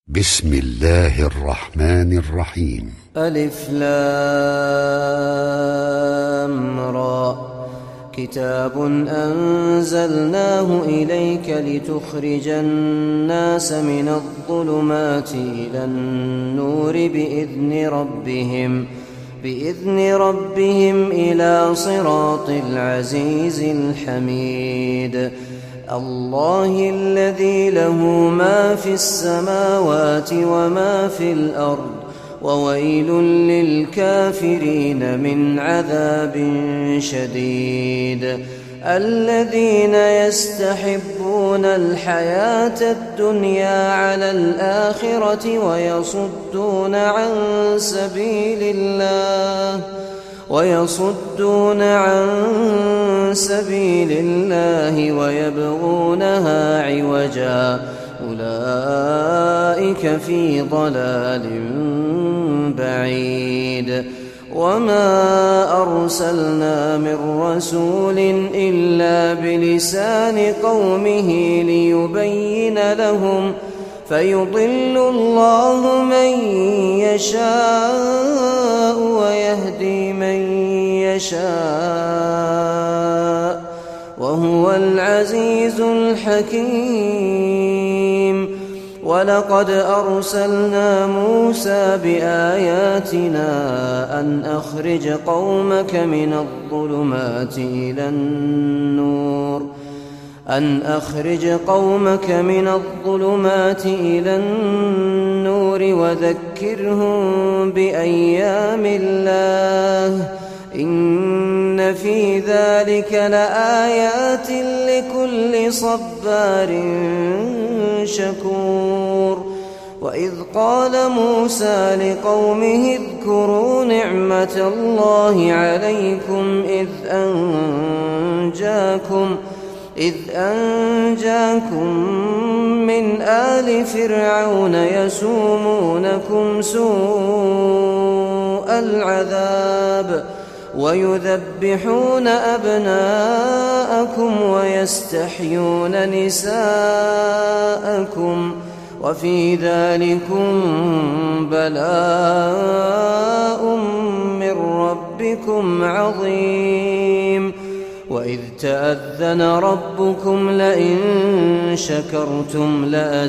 بسم الله الرحمن الرحيم. ألف لام را. كتاب أنزلناه إليك لتخرج الناس من الظلمات إلى النور بإذن ربهم إلى صراط العزيز الحميد. الله الذي له ما في السماوات وما في الأرض وويل للكافرين من عذاب شديد. الذين يستحبون الحياة الدنيا على الآخرة ويصدون عن سبيل الله ويبغونها عوجا أولئك في ضلال بعيد. وما أرسلنا من رسول إلا بلسان قومه ليبين لهم فيضل الله من يشاء ويهدي من يشاء وهو العزيز الحكيم. ولقد أرسلنا موسى بآياتنا أن أخرج قومك من الظلمات إلى النور وذكرهم بأيام الله إن في ذلك لآيات لكل صبار شكور. وإذ قال موسى لقومه اذكروا نعمة الله عليكم إذ أنجاكم من آل فرعون يسومونكم سوء العذاب ويذبحون أبناءكم ويستحيون نساءكم وفي ذلكم بلاء من ربكم عظيم. وإذ تأذن ربكم لئن شكرتم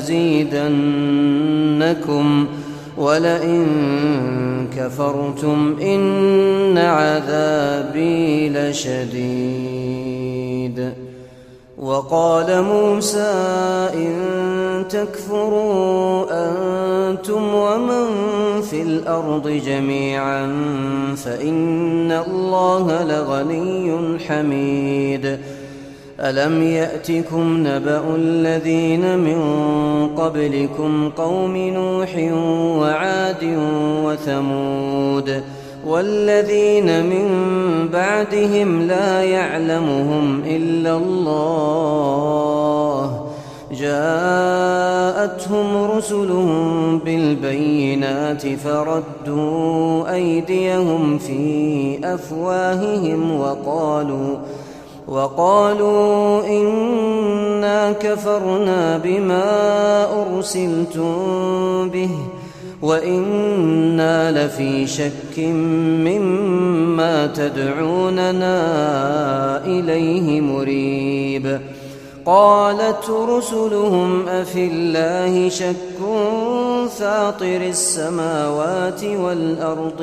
لأزيدنكم ولئن كفرتم إن عذابي لشديد. وقال موسى إن تكفروا أنتم ومن في الأرض جميعا فإن الله لغني حميد. ألم يأتكم نبأ الذين من قبلكم قوم نوح وعاد وثمود والذين من بعدهم لا يعلمهم إلا الله جاءتهم رسلهم بالبينات فردوا أيديهم في أفواههم وقالوا إنا كفرنا بما أرسلتم به وإنا لفي شك مما تدعوننا إليه مريب. قالت رسلهم أفي الله شك فاطر السماوات والأرض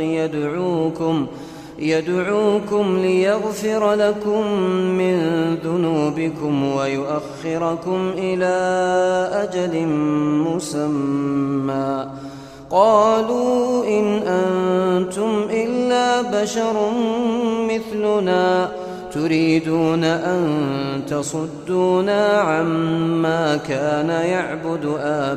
يدعوكم ليغفر لكم من ذنوبكم ويؤخركم إلى أجل مسمى. قالوا إن أنتم إلا بشر مثلنا تريدون أن تصدونا عما كان يعبد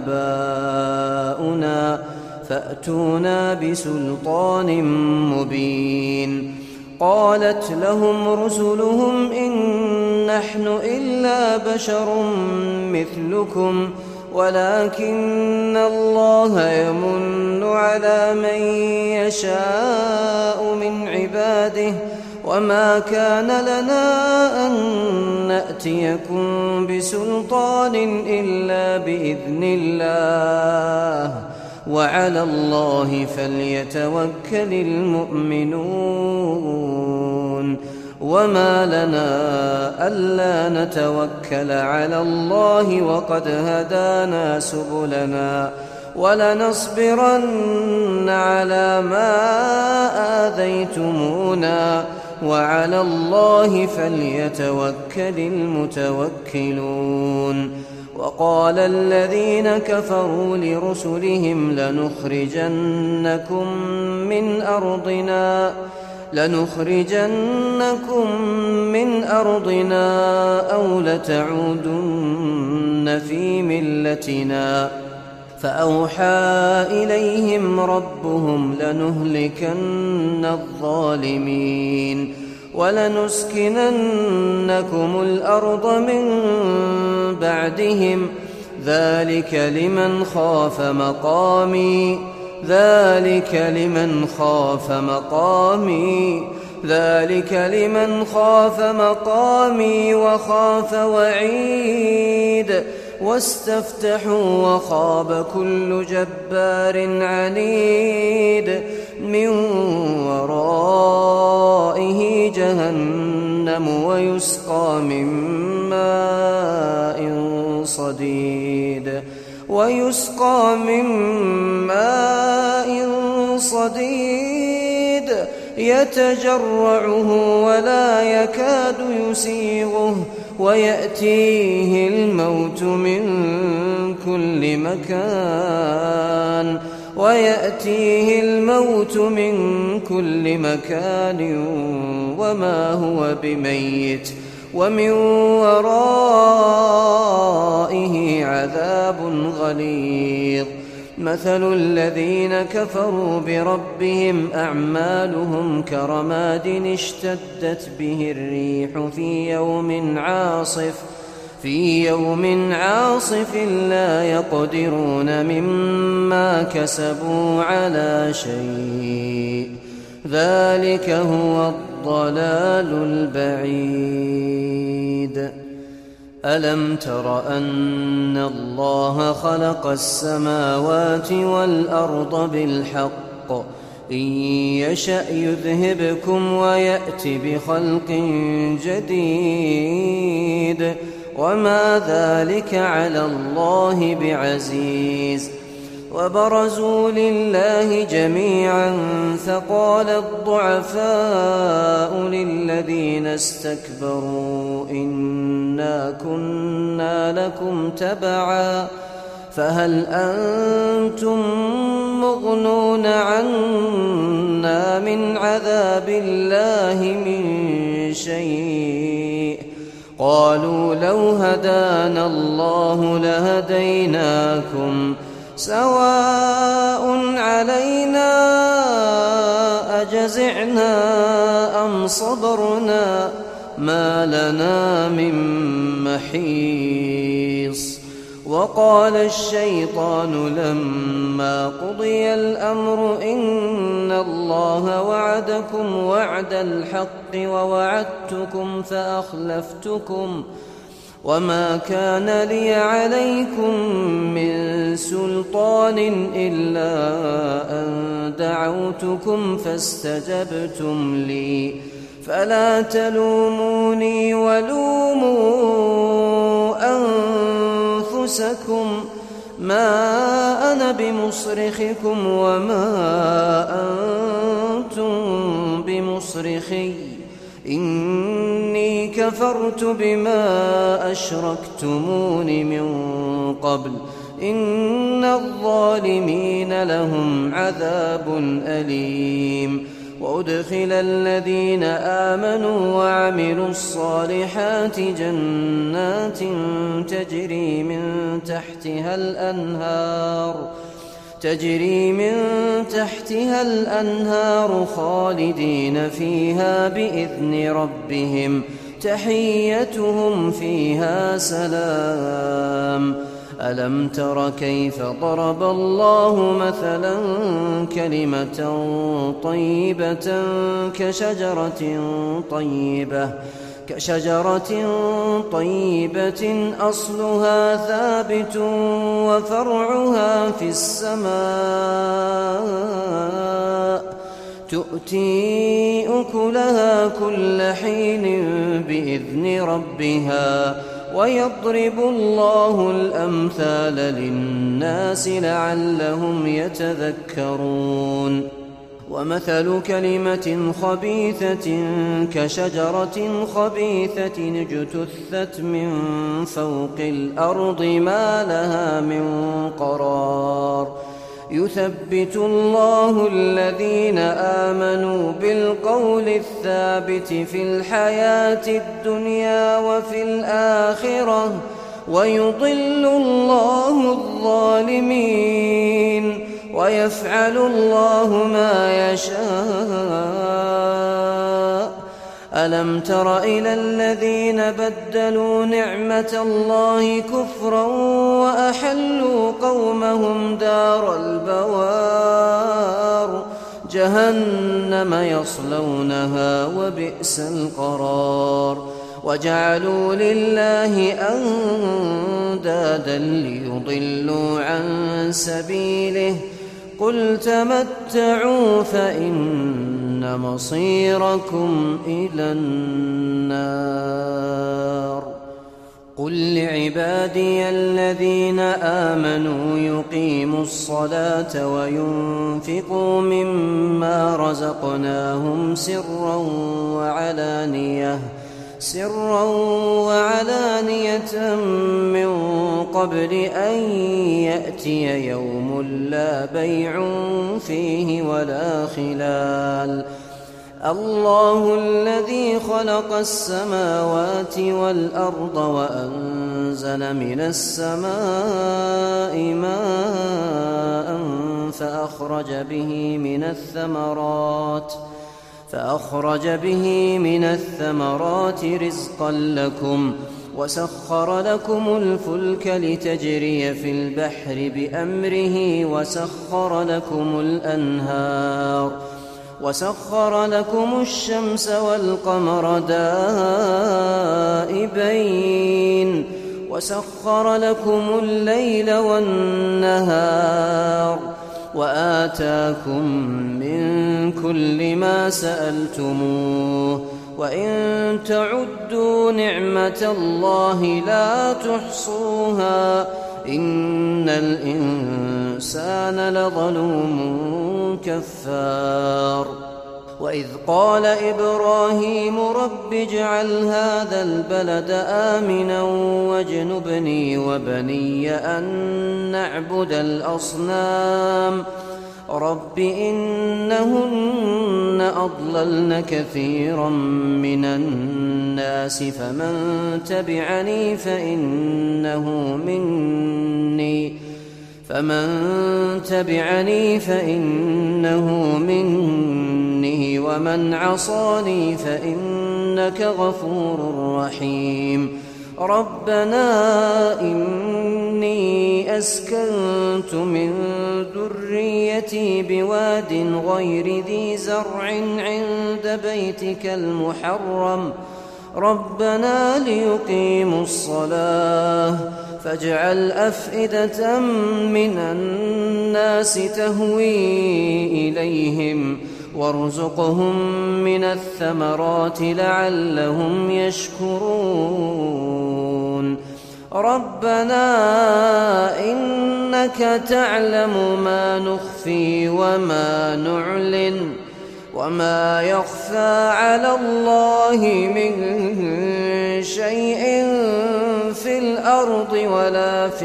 آباؤنا فأتونا بسلطان مبين. قالت لهم رسلهم إن نحن إلا بشر مثلكم ولكن الله يمن على من يشاء من عباده وما كان لنا أن نأتيكم بسلطان إلا بإذن الله وعلى الله فليتوكل المؤمنون. وما لنا ألا نتوكل على الله وقد هدانا سبلنا ولنصبرن على ما آذيتمونا وعلى الله فليتوكل المتوكلون. وقال الذين كفروا لرسلهم لنخرجنكم من أرضنا أو لتعودن في ملتنا فأوحى إليهم ربهم لنهلكن الظالمين ولنسكننكم الأرض من بعدهم ذلك لمن خاف مقامي وخاف وعيد. واستفتحوا وخاب كل جبار عنيد من ورائه جهنم ويسقى من ماء صديد يتجرعه ولا يكاد يسيغه ويأتيه الموت من كل مكان وما هو بميت ومن ورائه عذاب غليظ. مثل الذين كفروا بربهم أعمالهم كرماد اشتدت به الريح في يوم عاصف لا يقدرون مما كسبوا على شيء ذلك هو الضلال البعيد. ألم تر أن الله خلق السماوات والأرض بالحق إن يشأ يذهبكم ويأت بخلق جديد وما ذلك على الله بعزيز. وبرزوا لله جميعا فقال الضعفاء للذين استكبروا إنا كنا لكم تبعا فهل أنتم مغنون عنا من عذاب الله من شيء؟ قالوا لو هدانا الله لهديناكم سواء علينا أجزعنا أم صبرنا ما لنا من محيص. وقال الشيطان لما قضي الأمر إن الله وعدكم وعد الحق ووعدتكم فأخلفتكم وما كان لي عليكم من سلطان إلا أن دعوتكم فاستجبتم لي فلا تلوموني ولوموا أنفسكم ما أنا بمصرخكم وما أنتم بمصرخي إني كفرت بما أشركتمون من قبل إن الظالمين لهم عذاب أليم. وأدخل الذين آمنوا وعملوا الصالحات جنات تجري من تحتها الأنهار خالدين فيها بإذن ربهم تحيتهم فيها سلام. ألم تر كيف ضرب الله مثلا كلمة طيبة كشجرة طيبة أصلها ثابت وفرعها في السماء تؤتي أكلها كل حين بإذن ربها ويضرب الله الأمثال للناس لعلهم يتذكرون ومثل كلمة خبيثة كشجرة خبيثة اجتثت من فوق الأرض ما لها من قرار يثبت الله الذين آمنوا بالقول الثابت في الحياة الدنيا وفي الآخرة ويضل الله الظالمين ويفعل الله ما يشاء ألم تر إلى الذين بدلوا نعمة الله كفرا وأحلوا قومهم دار البوار جهنم يصلونها وبئس القرار وجعلوا لله أندادا ليضلوا عن سبيله قل تمتعوا فإن مصيركم إلى النار قل لعبادي الذين آمنوا يقيموا الصلاة وينفقوا مما رزقناهم سرا وعلانية من قبل أن يأتي يوم لا بيع فيه ولا خلال الله الذي خلق السماوات والأرض وأنزل من السماء ماء فأخرج به من الثمرات رزقا لكم وسخر لكم الفلك لتجري في البحر بأمره وسخر لكم الشمس والقمر دائبين وسخر لكم الليل والنهار وآتاكم من كل ما سألتموه وإن تعدوا نعمة الله لا تحصوها إن الإنسان لظلوم كفار وإذ قال إبراهيم رب اجعل هذا البلد آمنا واجنبني وبني أن نعبد الأصنام رب إنهن أضللن كثيرا من الناس فمن تبعني فإنه مني ومن عصاني فإنك غفور رحيم ربنا إني أسكنت من ذريتي بواد غير ذي زرع عند بيتك المحرم ربنا ليقيموا الصلاة فاجعل أفئدة من الناس تهوي إليهم وارزقهم من الثمرات لعلهم يشكرون ربنا إنك تعلم ما نخفي وما نعلن وما يخفى على الله من شيء في الأرض ولا في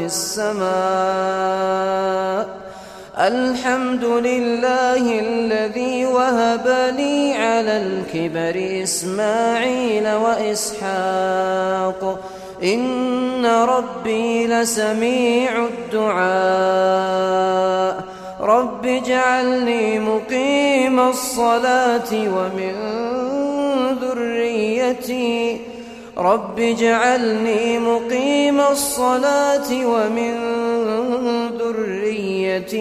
السماء الحمد لله الذي وهب لي على الكبر إسماعيل وإسحاق إن ربي لسميع الدعاء رب اجعلني مقيم الصلاة ومن ذريتي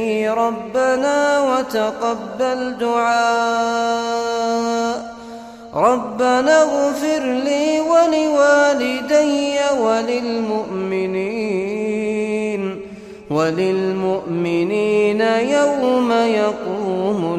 ربنا وتقبل دعاء ربنا اغفر لي ولوالدي وللمؤمنين يوم يقوم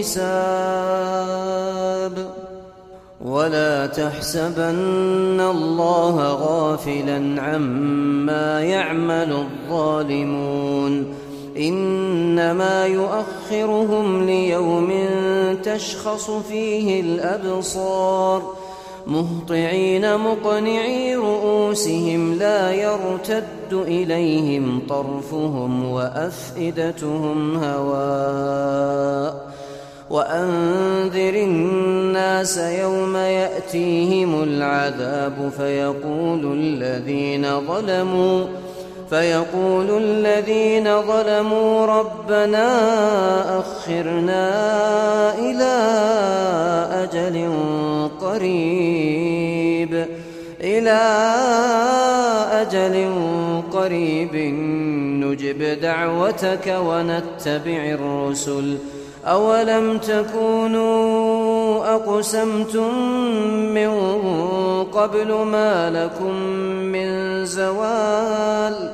الحساب. ولا تحسبن الله غافلا عما يعمل الظالمون، إنما يؤخرهم ليوم تشخص فيه الأبصار، مهطعين مقنعي رؤوسهم لا يرتد إليهم طرفهم وأفئدتهم هواء. وأنذر الناس يوم يأتيهم العذاب فيقول الذين ظلموا ربنا أخرنا إلى أجل قريب نجب دعوتك ونتبع الرسل، أولم تكونوا أقسمتم من قبل ما لكم من زوال،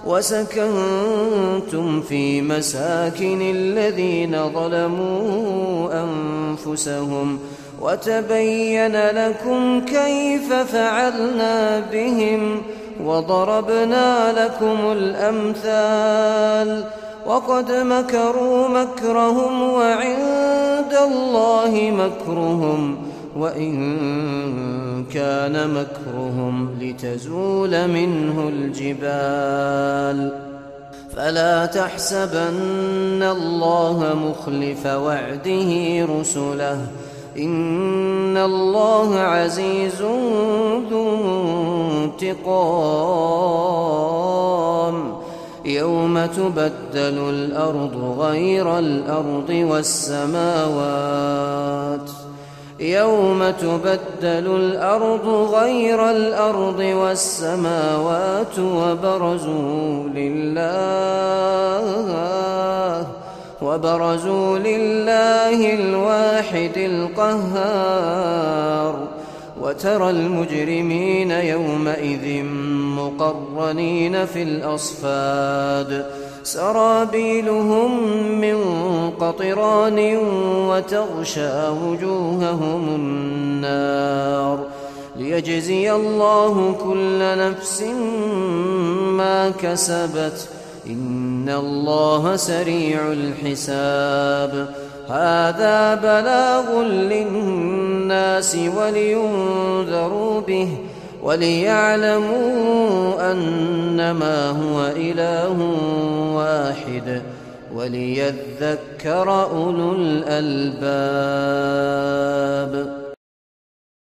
وسكنتم في مساكن الذين ظلموا أنفسهم، وتبين لكم كيف فعلنا بهم، وضربنا لكم الأمثال، وقد مكروا مكرهم وعند الله مكرهم، وإن كان مكرهم لتزول منه الجبال. فلا تحسبن الله مخلف وعده رسله، إن الله عزيز ذو انتقام. يوم تبدل الأرض غير الأرض والسماوات وبرزوا لله الواحد القهار. وترى المجرمين يومئذ مقرنين في الأصفاد، سرابيلهم من قطران وتغشى وجوههم النار، ليجزي الله كل نفس ما كسبت، إن الله سريع الحساب. هذا بلاغ للناس ولينذروا به وليعلموا أنما هو إله واحد وليذكر أولو الألباب.